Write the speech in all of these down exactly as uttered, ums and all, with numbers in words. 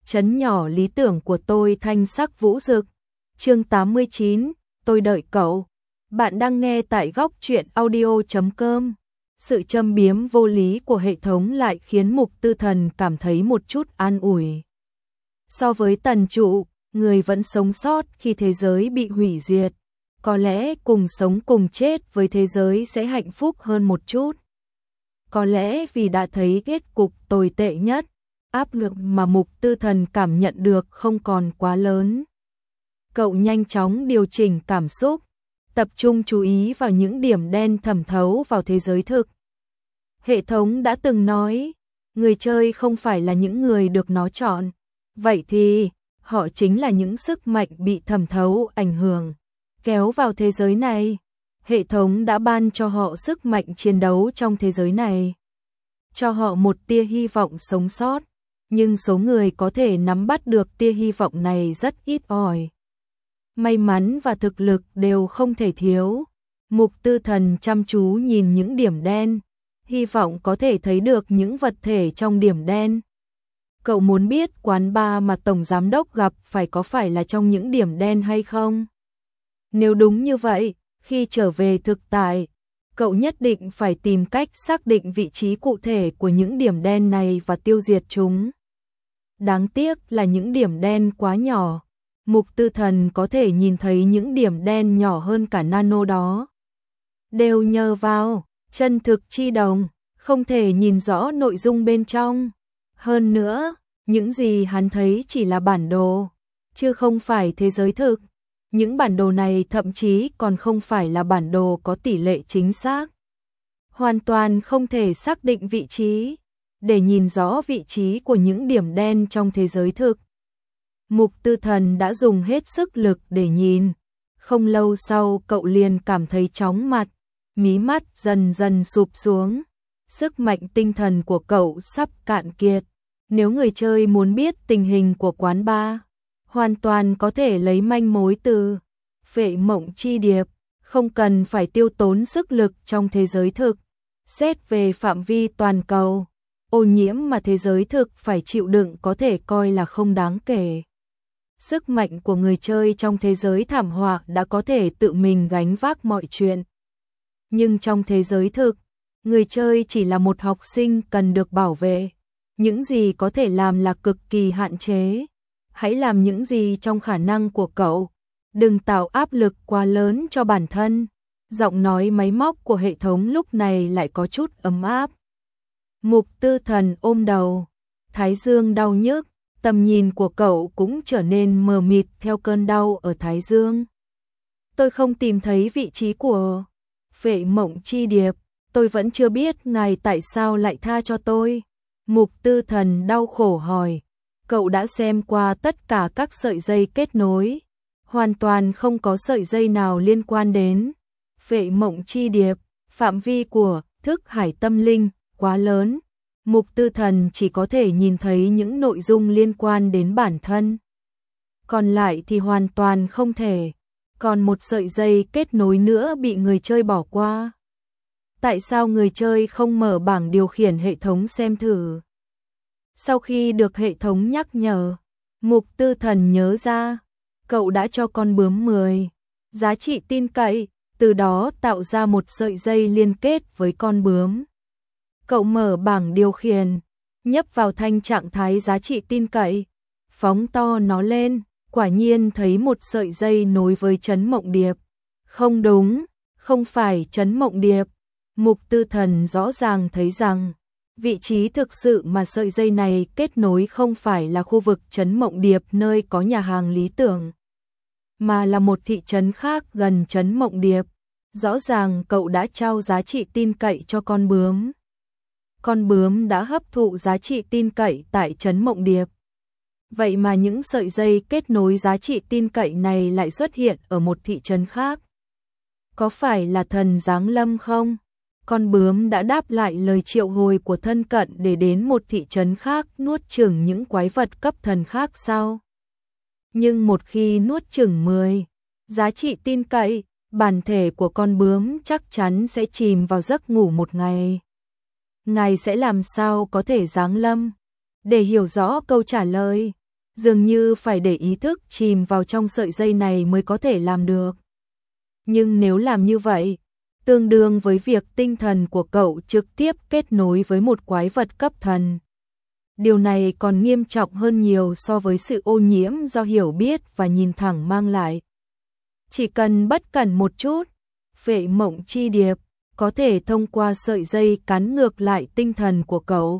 trấn nhỏ lý tưởng của tôi thanh sắc vũ rực. Chương tám mươi chín, tôi đợi cậu. Bạn đang nghe tại góc truyện audio chấm com. Sự châm biếm vô lý của hệ thống lại khiến Mục Tư Thần cảm thấy một chút an ủi. So với Tần Trụ, người vẫn sống sót khi thế giới bị hủy diệt, có lẽ cùng sống cùng chết với thế giới sẽ hạnh phúc hơn một chút. Có lẽ vì đã thấy kết cục tồi tệ nhất, áp lực mà Mục Tư Thần cảm nhận được không còn quá lớn. Cậu nhanh chóng điều chỉnh cảm xúc, tập trung chú ý vào những điểm đen thẩm thấu vào thế giới thực. Hệ thống đã từng nói, người chơi không phải là những người được nó chọn. Vậy thì, họ chính là những sức mạnh bị thẩm thấu ảnh hưởng, kéo vào thế giới này. Hệ thống đã ban cho họ sức mạnh chiến đấu trong thế giới này, cho họ một tia hy vọng sống sót, nhưng số người có thể nắm bắt được tia hy vọng này rất ít ỏi. May mắn và thực lực đều không thể thiếu. Mục Tư Thần chăm chú nhìn những điểm đen, hy vọng có thể thấy được những vật thể trong điểm đen. Cậu muốn biết quán bar mà Tổng Giám Đốc gặp phải có phải là trong những điểm đen hay không? Nếu đúng như vậy, khi trở về thực tại, cậu nhất định phải tìm cách xác định vị trí cụ thể của những điểm đen này và tiêu diệt chúng. Đáng tiếc là những điểm đen quá nhỏ. Mục Tư Thần có thể nhìn thấy những điểm đen nhỏ hơn cả nano đó. Đều nhờ vào chân thực chi đồng, không thể nhìn rõ nội dung bên trong. Hơn nữa, những gì hắn thấy chỉ là bản đồ, chứ không phải thế giới thực. Những bản đồ này thậm chí còn không phải là bản đồ có tỷ lệ chính xác. Hoàn toàn không thể xác định vị trí. Để nhìn rõ vị trí của những điểm đen trong thế giới thực, Mục Tư Thần đã dùng hết sức lực để nhìn. Không lâu sau cậu liền cảm thấy chóng mặt, mí mắt dần dần sụp xuống. Sức mạnh tinh thần của cậu sắp cạn kiệt. Nếu người chơi muốn biết tình hình của quán bar, hoàn toàn có thể lấy manh mối từ Phệ Mộng Chi Điệp, không cần phải tiêu tốn sức lực trong thế giới thực. Xét về phạm vi toàn cầu, ô nhiễm mà thế giới thực phải chịu đựng có thể coi là không đáng kể. Sức mạnh của người chơi trong thế giới thảm họa đã có thể tự mình gánh vác mọi chuyện. Nhưng trong thế giới thực, người chơi chỉ là một học sinh cần được bảo vệ. Những gì có thể làm là cực kỳ hạn chế. Hãy làm những gì trong khả năng của cậu. Đừng tạo áp lực quá lớn cho bản thân. Giọng nói máy móc của hệ thống lúc này lại có chút ấm áp. Mục Tư Thần ôm đầu, thái dương đau nhức, tầm nhìn của cậu cũng trở nên mờ mịt theo cơn đau ở thái dương. Tôi không tìm thấy vị trí của Phệ Mộng Chi Điệp, tôi vẫn chưa biết ngài tại sao lại tha cho tôi. Mục Tư Thần đau khổ hỏi, cậu đã xem qua tất cả các sợi dây kết nối, hoàn toàn không có sợi dây nào liên quan đến Phệ Mộng Chi Điệp. Phạm vi của thức hải tâm linh quá lớn, Mục Tư Thần chỉ có thể nhìn thấy những nội dung liên quan đến bản thân. Còn lại thì hoàn toàn không thể. Còn một sợi dây kết nối nữa bị người chơi bỏ qua. Tại sao người chơi không mở bảng điều khiển hệ thống xem thử? Sau khi được hệ thống nhắc nhở, Mục Tư Thần nhớ ra, cậu đã cho con bướm mười giá trị tin cậy, từ đó tạo ra một sợi dây liên kết với con bướm. Cậu mở bảng điều khiển, nhấp vào thanh trạng thái giá trị tin cậy, phóng to nó lên, quả nhiên thấy một sợi dây nối với Trấn Mộng Điệp. Không đúng, không phải Trấn Mộng Điệp. Mục Tư Thần rõ ràng thấy rằng, vị trí thực sự mà sợi dây này kết nối không phải là khu vực Trấn Mộng Điệp nơi có nhà hàng lý tưởng, mà là một thị trấn khác gần Trấn Mộng Điệp. Rõ ràng cậu đã trao giá trị tin cậy cho con bướm. Con bướm đã hấp thụ giá trị tin cậy tại Trấn Mộng Điệp. Vậy mà những sợi dây kết nối giá trị tin cậy này lại xuất hiện ở một thị trấn khác. Có phải là thần giáng lâm không? Con bướm đã đáp lại lời triệu hồi của thân cận để đến một thị trấn khác nuốt chửng những quái vật cấp thần khác sao? Nhưng một khi nuốt chửng mười giá trị tin cậy, bản thể của con bướm chắc chắn sẽ chìm vào giấc ngủ một ngày. Ngài sẽ làm sao có thể giáng lâm? Để hiểu rõ câu trả lời, dường như phải để ý thức chìm vào trong sợi dây này mới có thể làm được. Nhưng nếu làm như vậy, tương đương với việc tinh thần của cậu trực tiếp kết nối với một quái vật cấp thần. Điều này còn nghiêm trọng hơn nhiều so với sự ô nhiễm do hiểu biết và nhìn thẳng mang lại. Chỉ cần bất cẩn một chút, Phệ Mộng Chi Điệp có thể thông qua sợi dây cắn ngược lại tinh thần của cậu.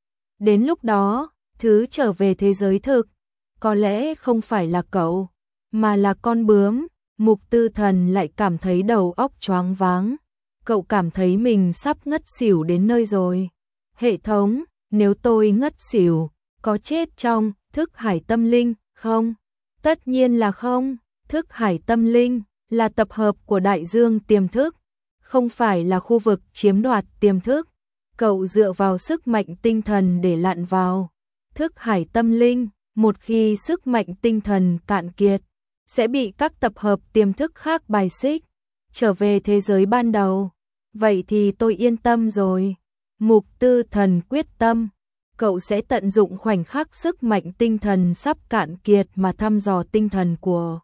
Đến lúc đó, thứ trở về thế giới thực, có lẽ không phải là cậu, mà là con bướm. Mục Tư Thần lại cảm thấy đầu óc choáng váng. Cậu cảm thấy mình sắp ngất xỉu đến nơi rồi. Hệ thống, nếu tôi ngất xỉu, có chết trong thức hải tâm linh không? Tất nhiên là không. Thức hải tâm linh là tập hợp của đại dương tiềm thức, không phải là khu vực chiếm đoạt tiềm thức. Cậu dựa vào sức mạnh tinh thần để lặn vào thức hải tâm linh. Một khi sức mạnh tinh thần cạn kiệt, sẽ bị các tập hợp tiềm thức khác bài xích, trở về thế giới ban đầu. Vậy thì tôi yên tâm rồi. Mục Tư Thần quyết tâm, cậu sẽ tận dụng khoảnh khắc sức mạnh tinh thần sắp cạn kiệt mà thăm dò tinh thần của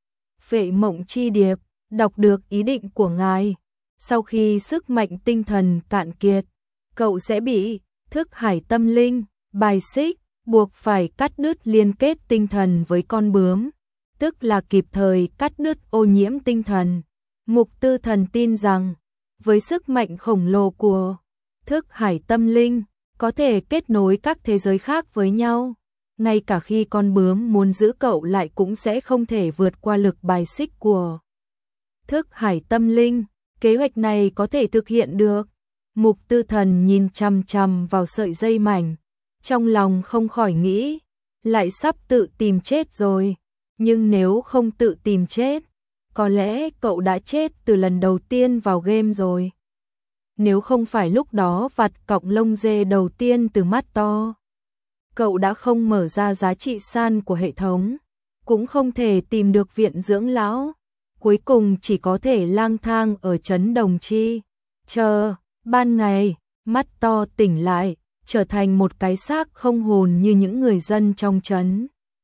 Phệ Mộng Chi Điệp. Đọc được ý định của ngài. Sau khi sức mạnh tinh thần cạn kiệt, cậu sẽ bị thức hải tâm linh bài xích, buộc phải cắt đứt liên kết tinh thần với con bướm, tức là kịp thời cắt đứt ô nhiễm tinh thần. Mục Tư Thần tin rằng, với sức mạnh khổng lồ của thức hải tâm linh, có thể kết nối các thế giới khác với nhau. Ngay cả khi con bướm muốn giữ cậu lại cũng sẽ không thể vượt qua lực bài xích của thức hải tâm linh. Kế hoạch này có thể thực hiện được. Mục Tư Thần nhìn chằm chằm vào sợi dây mảnh, trong lòng không khỏi nghĩ, lại sắp tự tìm chết rồi. Nhưng nếu không tự tìm chết, có lẽ cậu đã chết từ lần đầu tiên vào game rồi. Nếu không phải lúc đó vặt cọng lông dê đầu tiên từ mắt to, cậu đã không mở ra giá trị san của hệ thống, cũng không thể tìm được viện dưỡng lão, cuối cùng chỉ có thể lang thang ở trấn Đồng Chi. Chờ, ban ngày, mắt to tỉnh lại, trở thành một cái xác không hồn như những người dân trong trấn.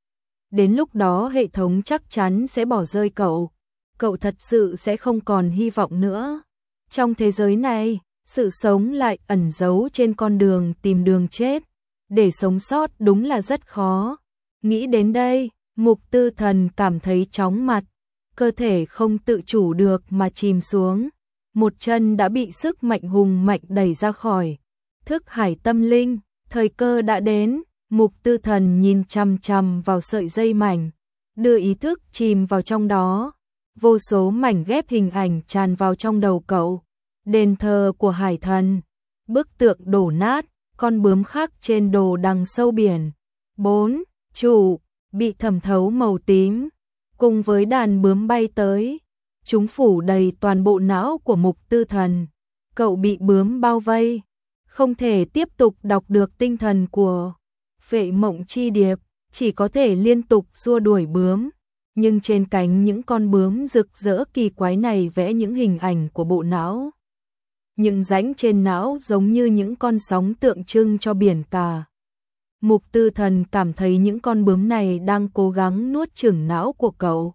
Đến lúc đó hệ thống chắc chắn sẽ bỏ rơi cậu, cậu thật sự sẽ không còn hy vọng nữa. Trong thế giới này, sự sống lại ẩn giấu trên con đường tìm đường chết, để sống sót đúng là rất khó. Nghĩ đến đây, Mục Tư Thần cảm thấy chóng mặt, cơ thể không tự chủ được mà chìm xuống, một chân đã bị sức mạnh hùng mạnh đẩy ra khỏi thức hải tâm linh. Thời cơ đã đến, Mục Tư Thần nhìn chằm chằm vào sợi dây mảnh, đưa ý thức chìm vào trong đó. Vô số mảnh ghép hình ảnh tràn vào trong đầu cậu. Đền thờ của hải thần, bức tượng đổ nát, con bướm khác trên đồ đằng sâu biển. Bốn trụ bị thẩm thấu màu tím, cùng với đàn bướm bay tới, chúng phủ đầy toàn bộ não của Mục Tư Thần. Cậu bị bướm bao vây, không thể tiếp tục đọc được tinh thần của Phệ Mộng Chi Điệp, chỉ có thể liên tục xua đuổi bướm. Nhưng trên cánh những con bướm rực rỡ kỳ quái này vẽ những hình ảnh của bộ não. Những rãnh trên não giống như những con sóng tượng trưng cho biển cả. Mục Tư Thần cảm thấy những con bướm này đang cố gắng nuốt chửng não của cậu,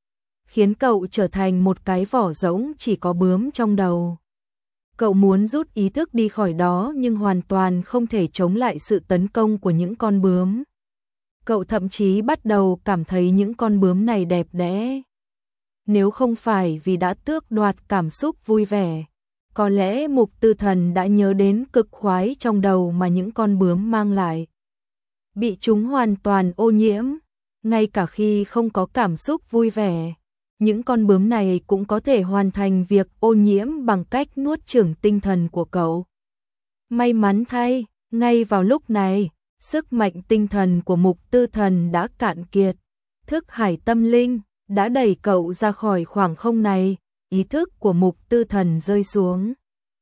khiến cậu trở thành một cái vỏ rỗng chỉ có bướm trong đầu. Cậu muốn rút ý thức đi khỏi đó nhưng hoàn toàn không thể chống lại sự tấn công của những con bướm. Cậu thậm chí bắt đầu cảm thấy những con bướm này đẹp đẽ. Nếu không phải vì đã tước đoạt cảm xúc vui vẻ, có lẽ Mục Tư Thần đã nhớ đến cực khoái trong đầu mà những con bướm mang lại. Bị chúng hoàn toàn ô nhiễm, ngay cả khi không có cảm xúc vui vẻ, những con bướm này cũng có thể hoàn thành việc ô nhiễm bằng cách nuốt chửng tinh thần của cậu. May mắn thay, ngay vào lúc này, sức mạnh tinh thần của Mục Tư Thần đã cạn kiệt. Thức hải tâm linh đã đẩy cậu ra khỏi khoảng không này, ý thức của Mục Tư Thần rơi xuống.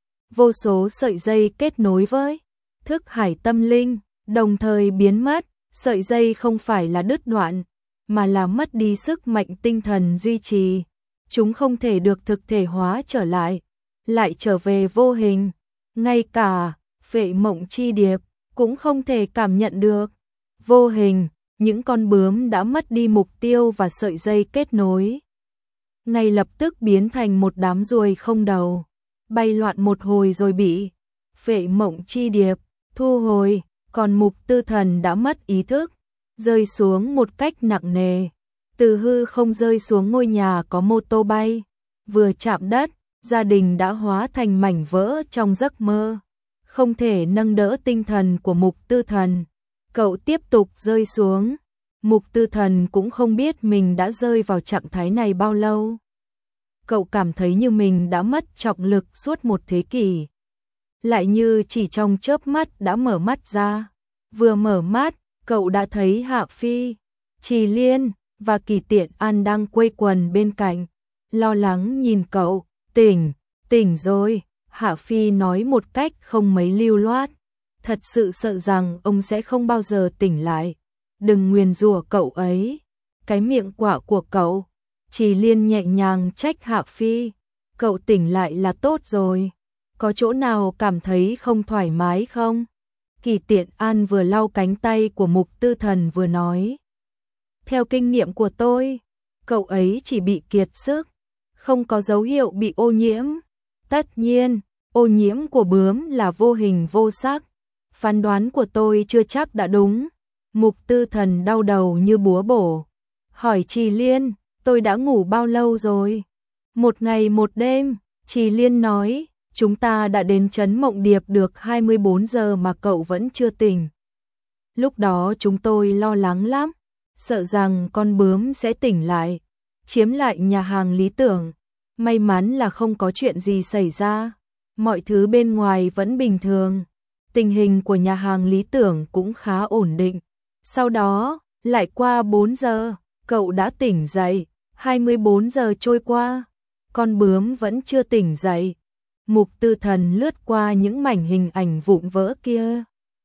Vô số sợi dây kết nối với thức hải tâm linh, đồng thời biến mất. Sợi dây không phải là đứt đoạn, mà là mất đi sức mạnh tinh thần duy trì. Chúng không thể được thực thể hóa trở lại, lại trở về vô hình. Ngay cả Phệ Mộng Chi Điệp cũng không thể cảm nhận được. Vô hình, những con bướm đã mất đi mục tiêu và sợi dây kết nối. Ngay lập tức biến thành một đám ruồi không đầu, bay loạn một hồi rồi bị Phệ Mộng Chi Điệp thu hồi, còn Mục Tư Thần đã mất ý thức, rơi xuống một cách nặng nề. Từ hư không rơi xuống ngôi nhà có mô tô bay, vừa chạm đất, gia đình đã hóa thành mảnh vỡ trong giấc mơ. Không thể nâng đỡ tinh thần của Mục Tư Thần, cậu tiếp tục rơi xuống. Mục Tư Thần cũng không biết mình đã rơi vào trạng thái này bao lâu. Cậu cảm thấy như mình đã mất trọng lực suốt một thế kỷ. Lại như chỉ trong chớp mắt đã mở mắt ra. Vừa mở mắt, cậu đã thấy Hạ Phi, Trì Liên và Kỳ Tiện An đang quây quần bên cạnh, lo lắng nhìn cậu. Tỉnh, tỉnh rồi, Hạ Phi nói một cách không mấy lưu loát. Thật sự sợ rằng ông sẽ không bao giờ tỉnh lại. Đừng nguyền rủa cậu ấy. Cái miệng quạ của cậu. Trì Liên nhẹ nhàng trách Hạ Phi. Cậu tỉnh lại là tốt rồi. Có chỗ nào cảm thấy không thoải mái không? Kỳ Tiện An vừa lau cánh tay của Mục Tư Thần vừa nói. Theo kinh nghiệm của tôi, cậu ấy chỉ bị kiệt sức, không có dấu hiệu bị ô nhiễm. Tất nhiên, ô nhiễm của bướm là vô hình vô sắc. Phán đoán của tôi chưa chắc đã đúng. Mục Tư Thần đau đầu như búa bổ. Hỏi Trì Liên, tôi đã ngủ bao lâu rồi? Một ngày một đêm, Trì Liên nói, chúng ta đã đến trấn Mộng Điệp được hai mươi bốn giờ mà cậu vẫn chưa tỉnh. Lúc đó chúng tôi lo lắng lắm, sợ rằng con bướm sẽ tỉnh lại, chiếm lại nhà hàng Lý Tưởng. May mắn là không có chuyện gì xảy ra, mọi thứ bên ngoài vẫn bình thường. Tình hình của nhà hàng Lý Tưởng cũng khá ổn định. Sau đó, lại qua bốn giờ, cậu đã tỉnh dậy. hai mươi bốn giờ trôi qua, con bướm vẫn chưa tỉnh dậy. Mục Tư Thần lướt qua những mảnh hình ảnh vụn vỡ kia,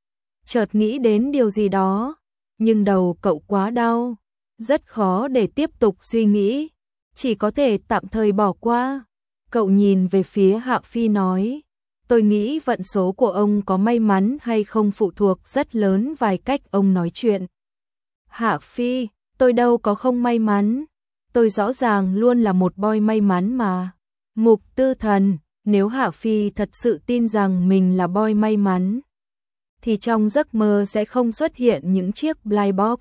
chợt nghĩ đến điều gì đó, nhưng đầu cậu quá đau, rất khó để tiếp tục suy nghĩ, chỉ có thể tạm thời bỏ qua. Cậu nhìn về phía Hạ Phi nói, tôi nghĩ vận số của ông có may mắn hay không phụ thuộc rất lớn vài cách ông nói chuyện. Hạ Phi, tôi đâu có không may mắn, tôi rõ ràng luôn là một boy may mắn mà. Mục Tư Thần, nếu Hạ Phi thật sự tin rằng mình là boy may mắn, thì trong giấc mơ sẽ không xuất hiện những chiếc blind box.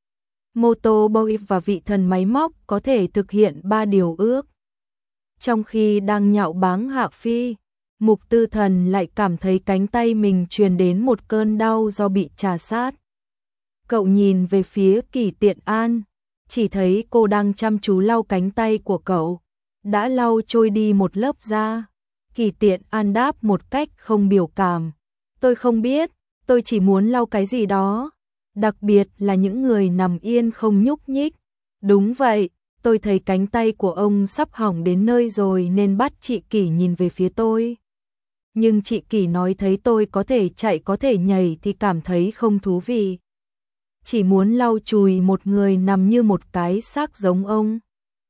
Moto boy và vị thần máy móc có thể thực hiện ba điều ước. Trong khi đang nhạo báng Hạ Phi, Mục Tư Thần lại cảm thấy cánh tay mình truyền đến một cơn đau do bị trà sát. Cậu nhìn về phía Kỳ Tiện An, chỉ thấy cô đang chăm chú lau cánh tay của cậu, đã lau trôi đi một lớp da. Kỳ Tiện An đáp một cách không biểu cảm, tôi không biết, tôi chỉ muốn lau cái gì đó, đặc biệt là những người nằm yên không nhúc nhích. Đúng vậy, tôi thấy cánh tay của ông sắp hỏng đến nơi rồi nên bắt chị Kỳ nhìn về phía tôi. Nhưng chị Kỳ nói thấy tôi có thể chạy có thể nhảy thì cảm thấy không thú vị. Chỉ muốn lau chùi một người nằm như một cái xác giống ông.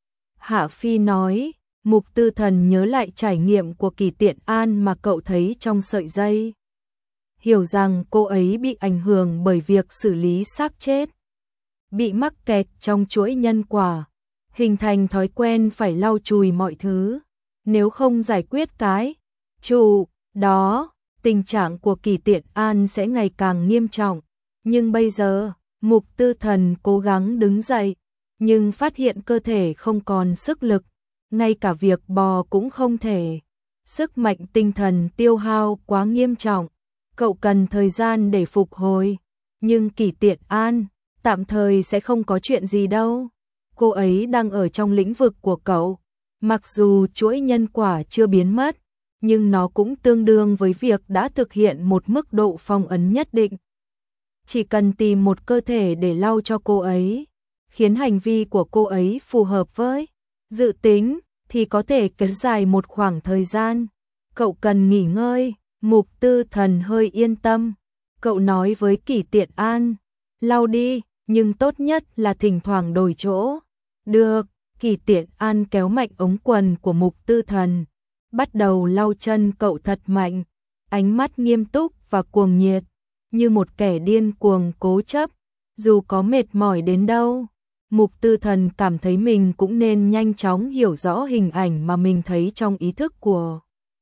Hạ Phi nói, Mục Tư Thần nhớ lại trải nghiệm của Kỳ Tiện An mà cậu thấy trong sợi dây. Hiểu rằng cô ấy bị ảnh hưởng bởi việc xử lý xác chết, bị mắc kẹt trong chuỗi nhân quả, hình thành thói quen phải lau chùi mọi thứ, nếu không giải quyết cái chủ đó, tình trạng của Kỳ Tiện An sẽ ngày càng nghiêm trọng. Nhưng bây giờ, Mục Tư Thần cố gắng đứng dậy, nhưng phát hiện cơ thể không còn sức lực, ngay cả việc bò cũng không thể. Sức mạnh tinh thần tiêu hao quá nghiêm trọng, cậu cần thời gian để phục hồi. Nhưng Kỳ Tiện An, tạm thời sẽ không có chuyện gì đâu. Cô ấy đang ở trong lĩnh vực của cậu. Mặc dù chuỗi nhân quả chưa biến mất, nhưng nó cũng tương đương với việc đã thực hiện một mức độ phong ấn nhất định. Chỉ cần tìm một cơ thể để lau cho cô ấy, khiến hành vi của cô ấy phù hợp với dự tính, thì có thể kéo dài một khoảng thời gian. Cậu cần nghỉ ngơi. Mục Tư Thần hơi yên tâm. Cậu nói với Kỳ Tiện An, lau đi, nhưng tốt nhất là thỉnh thoảng đổi chỗ. Được. Kỳ Tiện An kéo mạnh ống quần của Mục Tư Thần, bắt đầu lau chân cậu thật mạnh, ánh mắt nghiêm túc và cuồng nhiệt, như một kẻ điên cuồng cố chấp. dù có mệt mỏi đến đâu, Mục Tư Thần cảm thấy mình cũng nên nhanh chóng hiểu rõ hình ảnh mà mình thấy trong ý thức của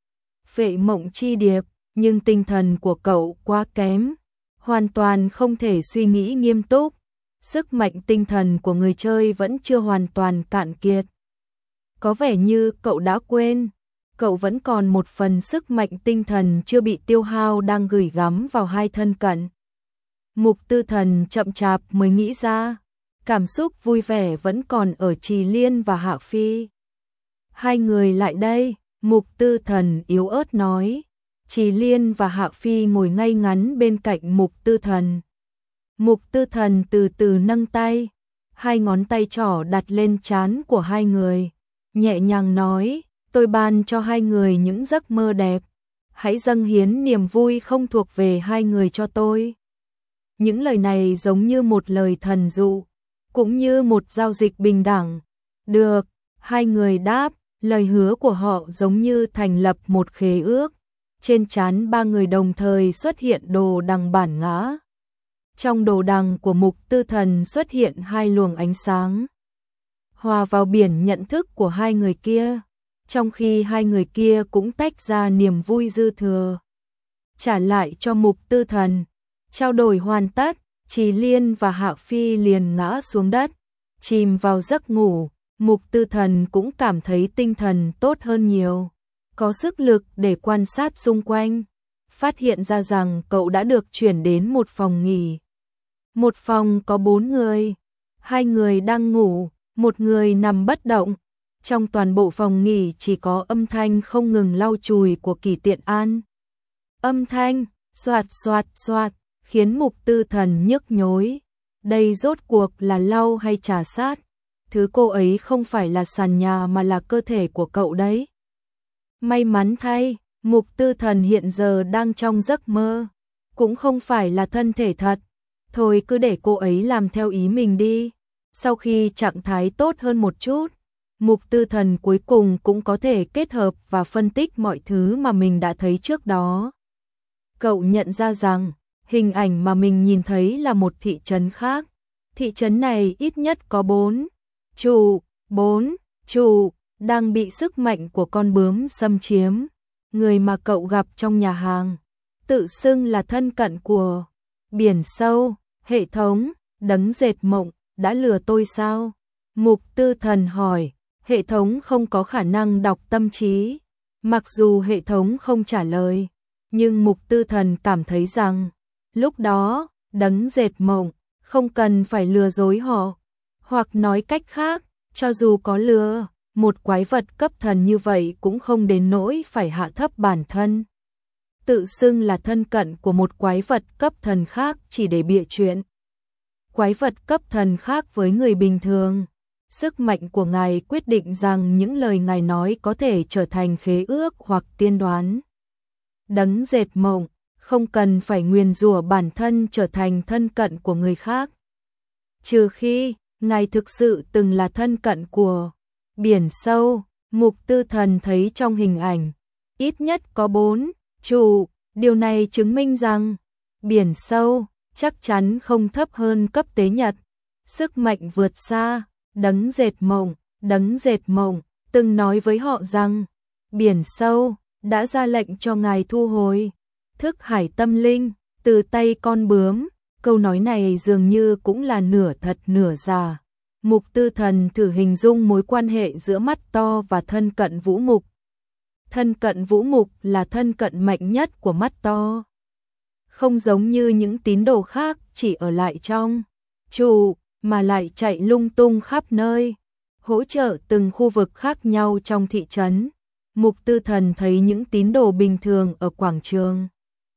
Vệ Mộng Chi Điệp, nhưng tinh thần của cậu quá kém, hoàn toàn không thể suy nghĩ nghiêm túc, sức mạnh tinh thần của người chơi vẫn chưa hoàn toàn cạn kiệt. Có vẻ như cậu đã quên, cậu vẫn còn một phần sức mạnh tinh thần chưa bị tiêu hao đang gửi gắm vào hai thân cận. Mục Tư Thần chậm chạp mới nghĩ ra, cảm xúc vui vẻ vẫn còn ở Trì Liên và Hạ Phi. Hai người lại đây, Mục Tư Thần yếu ớt nói. Trì Liên và Hạ Phi ngồi ngay ngắn bên cạnh Mục Tư Thần. Mục Tư Thần từ từ nâng tay, hai ngón tay trỏ đặt lên trán của hai người, nhẹ nhàng nói, tôi ban cho hai người những giấc mơ đẹp, hãy dâng hiến niềm vui không thuộc về hai người cho tôi. Những lời này giống như một lời thần dụ, cũng như một giao dịch bình đẳng. Được, hai người đáp, lời hứa của họ giống như thành lập một khế ước. Trên trán ba người đồng thời xuất hiện đồ đằng bản ngã. Trong đồ đằng của Mục Tư Thần xuất hiện hai luồng ánh sáng, hòa vào biển nhận thức của hai người kia, trong khi hai người kia cũng tách ra niềm vui dư thừa, trả lại cho Mục Tư Thần. Trao đổi hoàn tất, Trì Liên và Hạ Phi liền ngã xuống đất, chìm vào giấc ngủ. Mục Tư Thần cũng cảm thấy tinh thần tốt hơn nhiều, có sức lực để quan sát xung quanh, phát hiện ra rằng cậu đã được chuyển đến một phòng nghỉ. Một phòng có bốn người, hai người đang ngủ, một người nằm bất động. Trong toàn bộ phòng nghỉ chỉ có âm thanh không ngừng lau chùi của Kỷ Tiện An. Âm thanh xoạt xoạt xoạt khiến Mục Tư Thần nhức nhối. Đây rốt cuộc là lau hay trà sát? Thứ cô ấy không phải là sàn nhà mà là cơ thể của cậu đấy. May mắn thay, Mục Tư Thần hiện giờ đang trong giấc mơ, cũng không phải là thân thể thật. Thôi cứ để cô ấy làm theo ý mình đi. Sau khi trạng thái tốt hơn một chút, Mục Tư Thần cuối cùng cũng có thể kết hợp và phân tích mọi thứ mà mình đã thấy trước đó. Cậu nhận ra rằng, hình ảnh mà mình nhìn thấy là một thị trấn khác. Thị trấn này ít nhất có bốn chủ, bốn chủ đang bị sức mạnh của con bướm xâm chiếm. Người mà cậu gặp trong nhà hàng, tự xưng là thân cận của Biển Sâu, hệ thống, Đấng Dệt Mộng, đã lừa tôi sao? Mục Tư Thần hỏi. Hệ thống không có khả năng đọc tâm trí. Mặc dù hệ thống không trả lời, nhưng Mục Tư Thần cảm thấy rằng, lúc đó, Đấng Dệt Mộng không cần phải lừa dối họ. Hoặc nói cách khác, cho dù có lừa, một quái vật cấp thần như vậy cũng không đến nỗi phải hạ thấp bản thân. Tự xưng là thân cận của một quái vật cấp thần khác chỉ để bịa chuyện. Quái vật cấp thần khác với người bình thường. Sức mạnh của ngài quyết định rằng những lời ngài nói có thể trở thành khế ước hoặc tiên đoán. Đấng Dệt Mộng không cần phải nguyền rủa bản thân trở thành thân cận của người khác. Trừ khi, ngài thực sự từng là thân cận của Biển Sâu. Mục Tư Thần thấy trong hình ảnh, ít nhất có bốn chủ, điều này chứng minh rằng, Biển Sâu chắc chắn không thấp hơn cấp tế nhật. Sức mạnh vượt xa. Đấng Dệt Mộng, Đấng Dệt Mộng từng nói với họ rằng, Biển Sâu đã ra lệnh cho ngài thu hồi thức hải tâm linh từ tay con bướm. Câu nói này dường như cũng là nửa thật nửa giả. Mục Tư Thần thử hình dung mối quan hệ giữa Mắt To và thân cận Vũ Mục. Thân cận Vũ Mục là thân cận mạnh nhất của Mắt To. Không giống như những tín đồ khác chỉ ở lại trong chủ, mà lại chạy lung tung khắp nơi, hỗ trợ từng khu vực khác nhau trong thị trấn. Mục Tư Thần thấy những tín đồ bình thường ở quảng trường.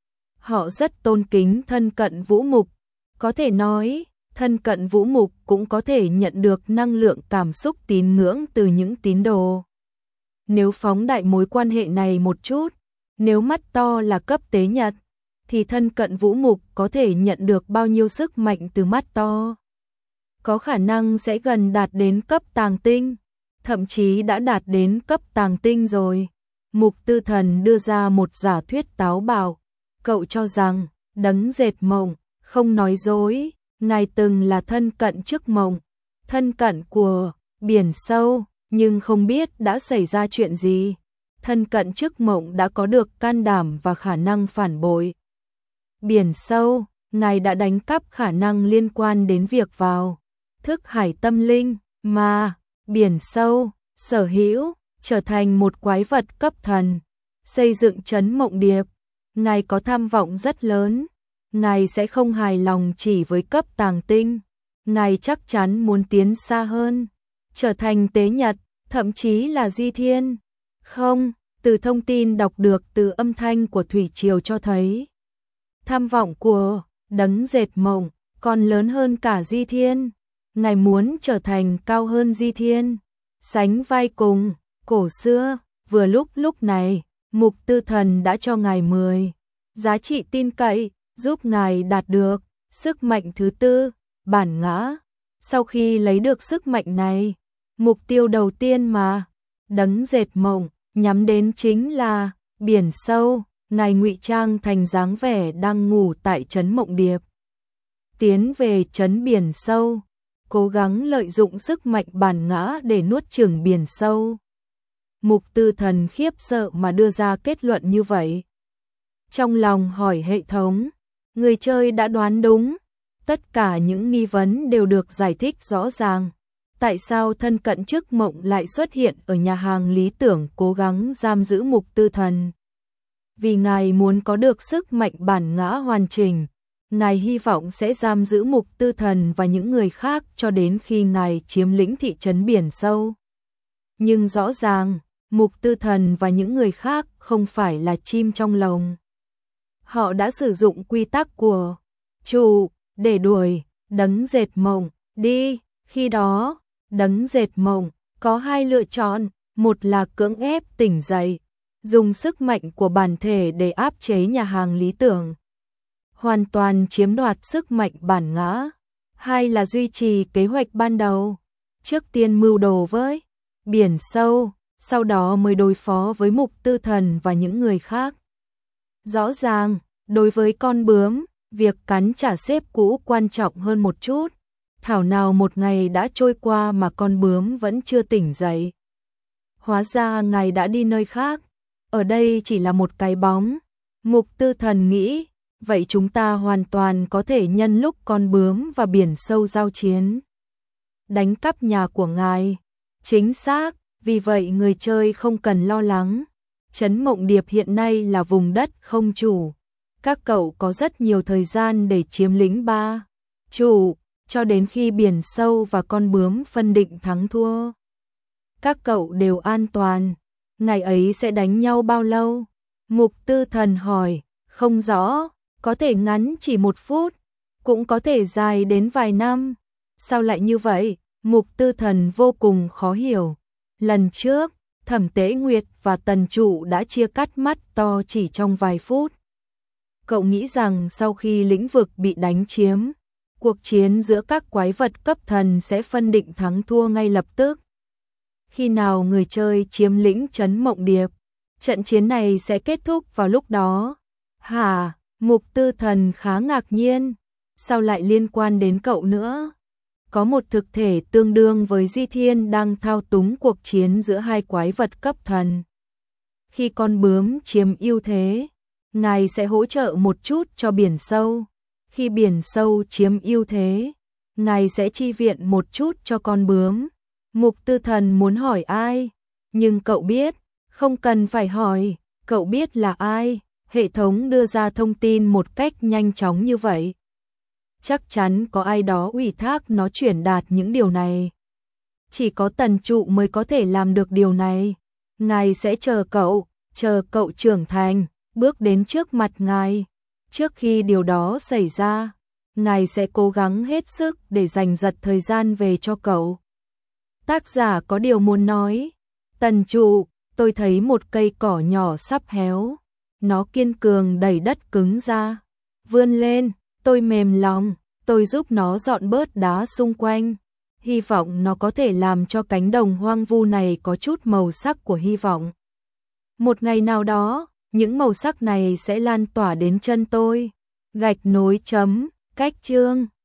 Họ rất tôn kính thân cận Vũ Mục. Có thể nói, thân cận Vũ Mục cũng có thể nhận được năng lượng cảm xúc tín ngưỡng từ những tín đồ. Nếu phóng đại mối quan hệ này một chút, nếu Mắt To là cấp tế nhật, thì thân cận Vũ Mục có thể nhận được bao nhiêu sức mạnh từ Mắt To? Có khả năng sẽ gần đạt đến cấp tàng tinh, thậm chí đã đạt đến cấp tàng tinh rồi. Mục Tư Thần đưa ra một giả thuyết táo bạo. Cậu cho rằng, Đấng Dệt Mộng không nói dối, ngài từng là thân cận trước mộng, thân cận của biển sâu, nhưng không biết đã xảy ra chuyện gì. Thân cận trước mộng đã có được can đảm và khả năng phản bội. Biển sâu, ngài đã đánh cắp khả năng liên quan đến việc vào thức hải tâm linh mà biển sâu sở hữu, trở thành một quái vật cấp thần, xây dựng trấn Mộng Điệp. Ngài có tham vọng rất lớn, ngài sẽ không hài lòng chỉ với cấp tàng tinh, ngài chắc chắn muốn tiến xa hơn, trở thành tế nhật, thậm chí là di thiên. Không, từ thông tin đọc được từ âm thanh của thủy triều cho thấy, tham vọng của đấng dệt mộng còn lớn hơn cả di thiên. Ngài muốn trở thành cao hơn di thiên, sánh vai cùng cổ xưa. Vừa lúc lúc này, Mục Tư Thần đã cho ngài mười giá trị tin cậy, giúp ngài đạt được sức mạnh thứ tư, bản ngã. Sau khi lấy được sức mạnh này, mục tiêu đầu tiên mà đấng dệt mộng nhắm đến chính là biển sâu. Ngài ngụy trang thành dáng vẻ đang ngủ tại trấn Mộng Điệp, tiến về trấn biển sâu, cố gắng lợi dụng sức mạnh bản ngã để nuốt chửng biển sâu. Mục Tư Thần khiếp sợ mà đưa ra kết luận như vậy. Trong lòng hỏi hệ thống, người chơi đã đoán đúng, tất cả những nghi vấn đều được giải thích rõ ràng. Tại sao thân cận trước mộng lại xuất hiện ở nhà hàng lý tưởng cố gắng giam giữ Mục Tư Thần? Vì ngài muốn có được sức mạnh bản ngã hoàn chỉnh, ngài hy vọng sẽ giam giữ Mục Tư Thần và những người khác cho đến khi ngài chiếm lĩnh thị trấn biển sâu. Nhưng rõ ràng, Mục Tư Thần và những người khác không phải là chim trong lồng. Họ đã sử dụng quy tắc của chủ để đuổi đấng dệt mộng đi. Khi đó, đấng dệt mộng có hai lựa chọn, một là cưỡng ép tỉnh dậy, dùng sức mạnh của bản thể để áp chế nhà hàng lý tưởng, hoàn toàn chiếm đoạt sức mạnh bản ngã. Hai là duy trì kế hoạch ban đầu, trước tiên mưu đồ với biển sâu, sau đó mới đối phó với Mục Tư Thần và những người khác. Rõ ràng, đối với con bướm, việc cắn trả xếp cũ quan trọng hơn một chút. Thảo nào một ngày đã trôi qua mà con bướm vẫn chưa tỉnh dậy. Hóa ra ngài đã đi nơi khác, ở đây chỉ là một cái bóng. Mục Tư Thần nghĩ, vậy chúng ta hoàn toàn có thể nhân lúc con bướm và biển sâu giao chiến, đánh cắp nhà của ngài. Chính xác, vì vậy người chơi không cần lo lắng. Trấn Mộng Điệp hiện nay là vùng đất không chủ. Các cậu có rất nhiều thời gian để chiếm lĩnh ba chủ, cho đến khi biển sâu và con bướm phân định thắng thua. Các cậu đều an toàn. Ngày ấy sẽ đánh nhau bao lâu? Mục Tư Thần hỏi. Không rõ, có thể ngắn chỉ một phút, cũng có thể dài đến vài năm. Sao lại như vậy? Mục Tư Thần vô cùng khó hiểu. Lần trước, Thẩm Tế Nguyệt và Tần Trụ đã chia cắt mắt to chỉ trong vài phút. Cậu nghĩ rằng sau khi lĩnh vực bị đánh chiếm, cuộc chiến giữa các quái vật cấp thần sẽ phân định thắng thua ngay lập tức. Khi nào người chơi chiếm lĩnh trấn Mộng Điệp, trận chiến này sẽ kết thúc vào lúc đó. Hả? Mục Tư Thần khá ngạc nhiên. Sao lại liên quan đến cậu nữa? Có một thực thể tương đương với Di Thiên đang thao túng cuộc chiến giữa hai quái vật cấp thần. Khi con bướm chiếm ưu thế, ngài sẽ hỗ trợ một chút cho biển sâu. Khi biển sâu chiếm ưu thế, ngài sẽ chi viện một chút cho con bướm. Mục Tư Thần muốn hỏi ai, nhưng cậu biết, không cần phải hỏi, cậu biết là ai. Hệ thống đưa ra thông tin một cách nhanh chóng như vậy. Chắc chắn có ai đó ủy thác nó truyền đạt những điều này. Chỉ có Tần Trụ mới có thể làm được điều này. Ngài sẽ chờ cậu, chờ cậu trưởng thành, bước đến trước mặt ngài. Trước khi điều đó xảy ra, ngài sẽ cố gắng hết sức để giành giật thời gian về cho cậu. Tác giả có điều muốn nói. Tần Trụ, tôi thấy một cây cỏ nhỏ sắp héo. Nó kiên cường đẩy đất cứng ra. Vươn lên, tôi mềm lòng, tôi giúp nó dọn bớt đá xung quanh. Hy vọng nó có thể làm cho cánh đồng hoang vu này có chút màu sắc của hy vọng. Một ngày nào đó, những màu sắc này sẽ lan tỏa đến chân tôi. Gạch nối chấm, cách chương.